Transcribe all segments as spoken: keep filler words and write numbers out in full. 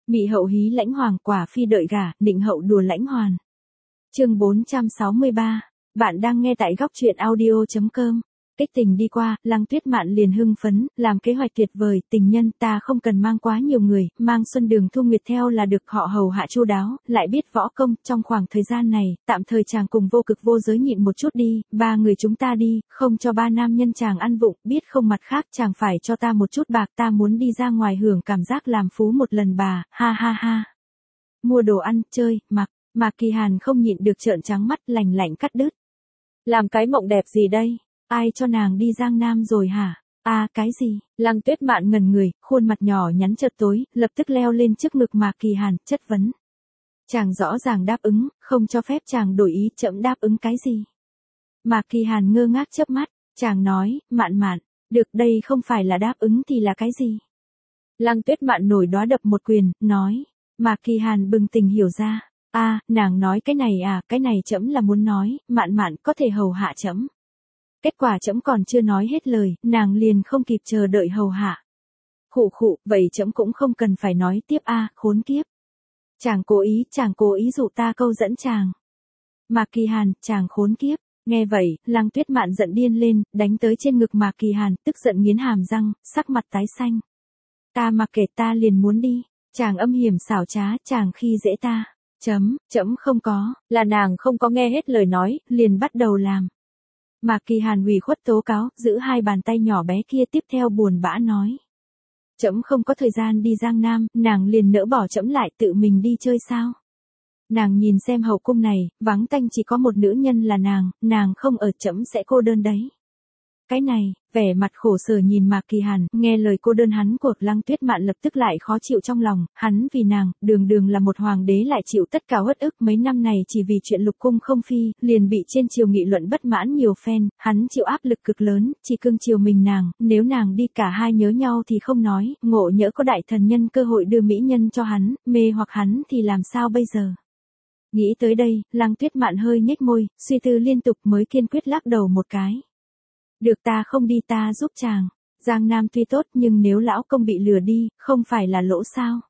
Mị hậu hí lãnh hoàng, quả phi đợi gả, nịnh hậu đùa lãnh hoàn. Chương bốn trăm sáu mươi ba. Bạn đang nghe tại góc truyện audio chấm com. Cách tình đi qua, Lăng Tuyết Mạn liền hưng phấn, làm kế hoạch tuyệt vời, tình nhân ta không cần mang quá nhiều người, mang Xuân Đường Thu Nguyệt theo là được, họ hầu hạ chu đáo, lại biết võ công, trong khoảng thời gian này, tạm thời chàng cùng vô cực vô giới nhịn một chút đi, ba người chúng ta đi, không cho ba nam nhân chàng ăn vụng, biết không, mặt khác chàng phải cho ta một chút bạc, ta muốn đi ra ngoài hưởng cảm giác làm phú một lần bà, ha ha ha. Mua đồ ăn, chơi, mặc, Mạc Kỳ Hàn không nhịn được trợn trắng mắt, lành lạnh cắt đứt. Làm cái mộng đẹp gì đây? Ai cho nàng đi Giang Nam rồi hả? À, cái gì? Lăng Tuyết Mạn ngẩn người, khuôn mặt nhỏ nhắn chợt tối, lập tức leo lên trước ngực Mạc Kỳ Hàn, chất vấn. Chàng rõ ràng đáp ứng, không cho phép chàng đổi ý, chậm đáp ứng cái gì? Mạc Kỳ Hàn ngơ ngác chớp mắt, chàng nói, Mạn Mạn, được, đây không phải là đáp ứng thì là cái gì? Lăng Tuyết Mạn nổi đóa đập một quyền, nói. Mạc Kỳ Hàn bừng tỉnh hiểu ra. A, à, nàng nói cái này à, cái này trẫm là muốn nói, Mạn Mạn có thể hầu hạ trẫm. Kết quả trẫm còn chưa nói hết lời, nàng liền không kịp chờ đợi hầu hạ. Khụ khụ, vậy trẫm cũng không cần phải nói tiếp a, à, khốn kiếp. Chàng cố ý, chàng cố ý dụ ta câu dẫn chàng. Mạc Kỳ Hàn, chàng khốn kiếp. Nghe vậy, Lăng Tuyết Mạn giận điên lên, đánh tới trên ngực Mạc Kỳ Hàn, tức giận nghiến hàm răng, sắc mặt tái xanh. Ta mặc kệ, ta liền muốn đi. Chàng âm hiểm xảo trá, chàng khi dễ ta. Chấm, chấm không có, là nàng không có nghe hết lời nói, liền bắt đầu làm. Mạc Kỳ Hàn ủy khuất tố cáo, giữ hai bàn tay nhỏ bé kia, tiếp theo buồn bã nói. Chấm không có thời gian đi Giang Nam, nàng liền nỡ bỏ chấm lại tự mình đi chơi sao? Nàng nhìn xem hậu cung này, vắng tanh chỉ có một nữ nhân là nàng, nàng không ở chấm sẽ cô đơn đấy. Cái này, vẻ mặt khổ sở nhìn Mạc Kỳ Hàn, nghe lời cô đơn hắn của Lăng Tuyết Mạn lập tức lại khó chịu trong lòng, hắn vì nàng, đường đường là một hoàng đế lại chịu tất cả uất ức, mấy năm này chỉ vì chuyện lục cung không phi, liền bị trên triều nghị luận bất mãn nhiều phen, hắn chịu áp lực cực lớn, chỉ cưng chiều mình nàng, nếu nàng đi cả hai nhớ nhau thì không nói, ngộ nhỡ có đại thần nhân cơ hội đưa mỹ nhân cho hắn, mê hoặc hắn thì làm sao bây giờ? Nghĩ tới đây, Lăng Tuyết Mạn hơi nhếch môi, suy tư liên tục mới kiên quyết lắc đầu một cái. Được, ta không đi, ta giúp chàng. Giang Nam tuy tốt nhưng nếu lão công bị lừa đi, không phải là lỗ sao?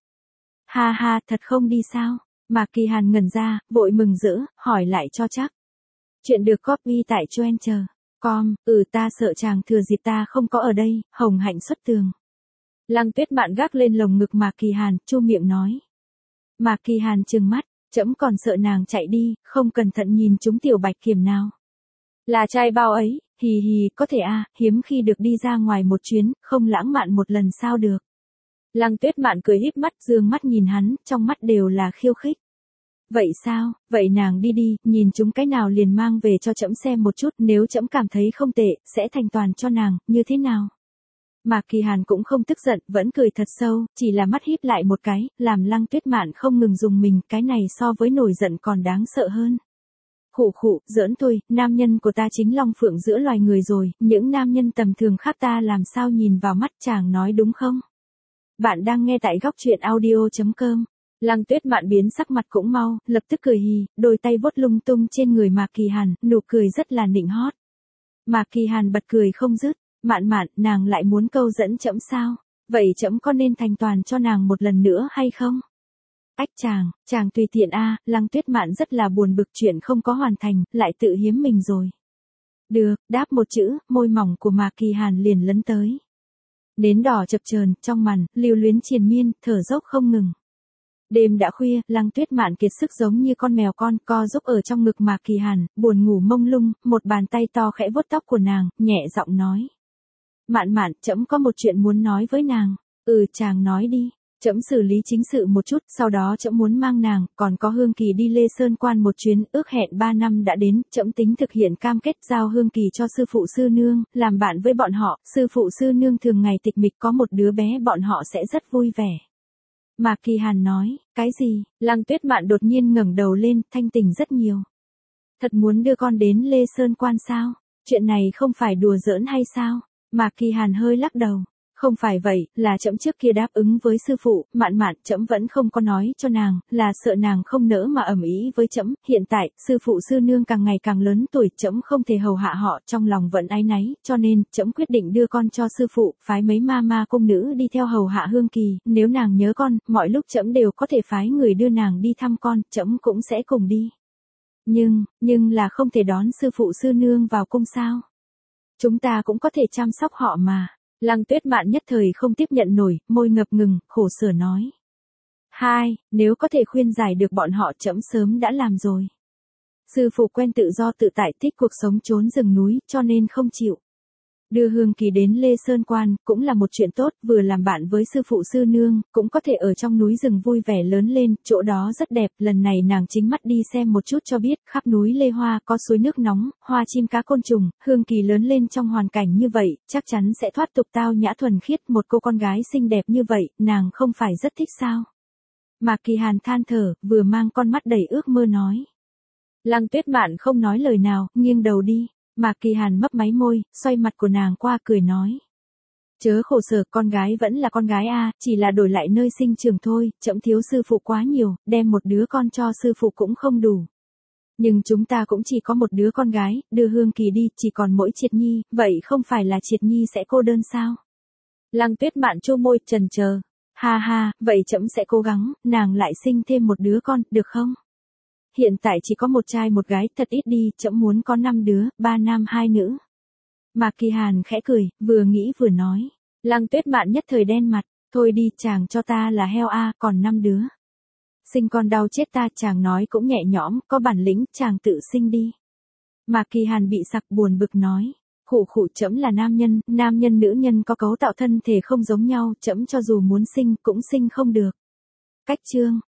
Ha ha, thật không đi sao? Mạc Kỳ Hàn ngẩn ra, vội mừng rỡ, hỏi lại cho chắc. Chuyện được copy tại Choen chờ. Com, ừ ta sợ chàng thừa dịp ta không có ở đây, hồng hạnh xuất tường. Lăng Tuyết Mạn gác lên lồng ngực Mạc Kỳ Hàn, chu miệng nói. Mạc Kỳ Hàn trừng mắt, trẫm còn sợ nàng chạy đi, không cẩn thận nhìn chúng tiểu bạch kiểm nào. Là trai bao ấy, hì hì, có thể a, à, hiếm khi được đi ra ngoài một chuyến, không lãng mạn một lần sao được. Lăng Tuyết Mạn cười híp mắt, dương mắt nhìn hắn, trong mắt đều là khiêu khích. Vậy sao, vậy nàng đi đi, nhìn chúng cái nào liền mang về cho trẫm xem một chút, nếu trẫm cảm thấy không tệ, sẽ thành toàn cho nàng, như thế nào? Mạc Kỳ Hàn cũng không tức giận, vẫn cười thật sâu, chỉ là mắt híp lại một cái, làm Lăng Tuyết Mạn không ngừng dùng mình, cái này so với nổi giận còn đáng sợ hơn. Khụ khụ, giỡn thôi, nam nhân của ta chính long phượng giữa loài người rồi, những nam nhân tầm thường khác ta làm sao nhìn vào mắt, chàng nói đúng không? Bạn đang nghe tại góc truyện audio chấm com. Lăng Tuyết Mạn biến sắc mặt cũng mau, lập tức cười hì, đôi tay vuốt lung tung trên người Mạc Kỳ Hàn, nụ cười rất là nịnh hót. Mạc Kỳ Hàn bật cười không dứt, Mạn Mạn, nàng lại muốn câu dẫn trẫm sao? Vậy trẫm có nên thành toàn cho nàng một lần nữa hay không? Ách chàng, chàng tùy tiện a, à, Lăng Tuyết Mạn rất là buồn bực chuyện không có hoàn thành, lại tự hiếm mình rồi. Được, đáp một chữ, môi mỏng của Mạc Kỳ Hàn liền lấn tới. Nến đỏ chập chờn, trong màn, lưu luyến triền miên, thở dốc không ngừng. Đêm đã khuya, Lăng Tuyết Mạn kiệt sức giống như con mèo con, co giúp ở trong ngực Mạc Kỳ Hàn, buồn ngủ mông lung, một bàn tay to khẽ vuốt tóc của nàng, nhẹ giọng nói. Mạn Mạn, trẫm có một chuyện muốn nói với nàng. Ừ, chàng nói đi. Trẫm xử lý chính sự một chút, sau đó trẫm muốn mang nàng, còn có Hương Kỳ đi Lê Sơn Quan một chuyến, ước hẹn ba năm đã đến, trẫm tính thực hiện cam kết giao Hương Kỳ cho sư phụ sư nương, làm bạn với bọn họ, sư phụ sư nương thường ngày tịch mịch có một đứa bé bọn họ sẽ rất vui vẻ. Mạc Kỳ Hàn nói, cái gì? Lăng Tuyết Mạn đột nhiên ngẩng đầu lên, thanh tỉnh rất nhiều. Thật muốn đưa con đến Lê Sơn Quan sao? Chuyện này không phải đùa giỡn hay sao? Mạc Kỳ Hàn hơi lắc đầu. Không phải vậy, là trẫm trước kia đáp ứng với sư phụ, Mạn Mạn, trẫm vẫn không có nói cho nàng, là sợ nàng không nỡ mà ầm ĩ với trẫm, hiện tại, sư phụ sư nương càng ngày càng lớn tuổi, trẫm không thể hầu hạ họ, trong lòng vẫn áy náy, cho nên, trẫm quyết định đưa con cho sư phụ, phái mấy ma ma cung nữ đi theo hầu hạ Hương Kỳ, nếu nàng nhớ con, mọi lúc trẫm đều có thể phái người đưa nàng đi thăm con, trẫm cũng sẽ cùng đi. Nhưng, nhưng là không thể đón sư phụ sư nương vào cung sao? Chúng ta cũng có thể chăm sóc họ mà. Lăng Tuyết Mạn nhất thời không tiếp nhận nổi, môi ngập ngừng, khổ sở nói. Hai, nếu có thể khuyên giải được bọn họ trẫm sớm đã làm rồi. Sư phụ quen tự do tự tại, thích cuộc sống trốn rừng núi, cho nên không chịu. Đưa Hương Kỳ đến Lê Sơn Quan, cũng là một chuyện tốt, vừa làm bạn với sư phụ sư nương, cũng có thể ở trong núi rừng vui vẻ lớn lên, chỗ đó rất đẹp, lần này nàng chính mắt đi xem một chút cho biết, khắp núi Lê Hoa có suối nước nóng, hoa chim cá côn trùng, Hương Kỳ lớn lên trong hoàn cảnh như vậy, chắc chắn sẽ thoát tục tao nhã thuần khiết, một cô con gái xinh đẹp như vậy, nàng không phải rất thích sao? Mạc Kỳ Hàn than thở, vừa mang con mắt đầy ước mơ nói. Lăng Tuyết Mạn không nói lời nào, nghiêng đầu đi. Mạc Kỳ Hàn mấp máy môi, xoay mặt của nàng qua cười nói. Chớ khổ sở, con gái vẫn là con gái a, chỉ là đổi lại nơi sinh trưởng thôi, trẫm thiếu sư phụ quá nhiều, đem một đứa con cho sư phụ cũng không đủ. Nhưng chúng ta cũng chỉ có một đứa con gái, đưa Hương Kỳ đi, chỉ còn mỗi Triệt Nhi, vậy không phải là Triệt Nhi sẽ cô đơn sao? Lăng Tuyết Mạn chu môi, chần chờ. Ha ha, vậy trẫm sẽ cố gắng, nàng lại sinh thêm một đứa con, được không? Hiện tại chỉ có một trai một gái, thật ít đi, trẫm muốn có năm đứa, ba nam hai nữ. Mạc Kỳ Hàn khẽ cười, vừa nghĩ vừa nói. Lăng Tuyết Mạn nhất thời đen mặt, thôi đi, chàng cho ta là heo a, còn năm đứa. Sinh con đau chết ta, chàng nói cũng nhẹ nhõm, có bản lĩnh, chàng tự sinh đi. Mạc Kỳ Hàn bị sặc buồn bực nói. Khụ khụ, trẫm là nam nhân, nam nhân nữ nhân có cấu tạo thân thể không giống nhau, trẫm cho dù muốn sinh cũng sinh không được. Cách chương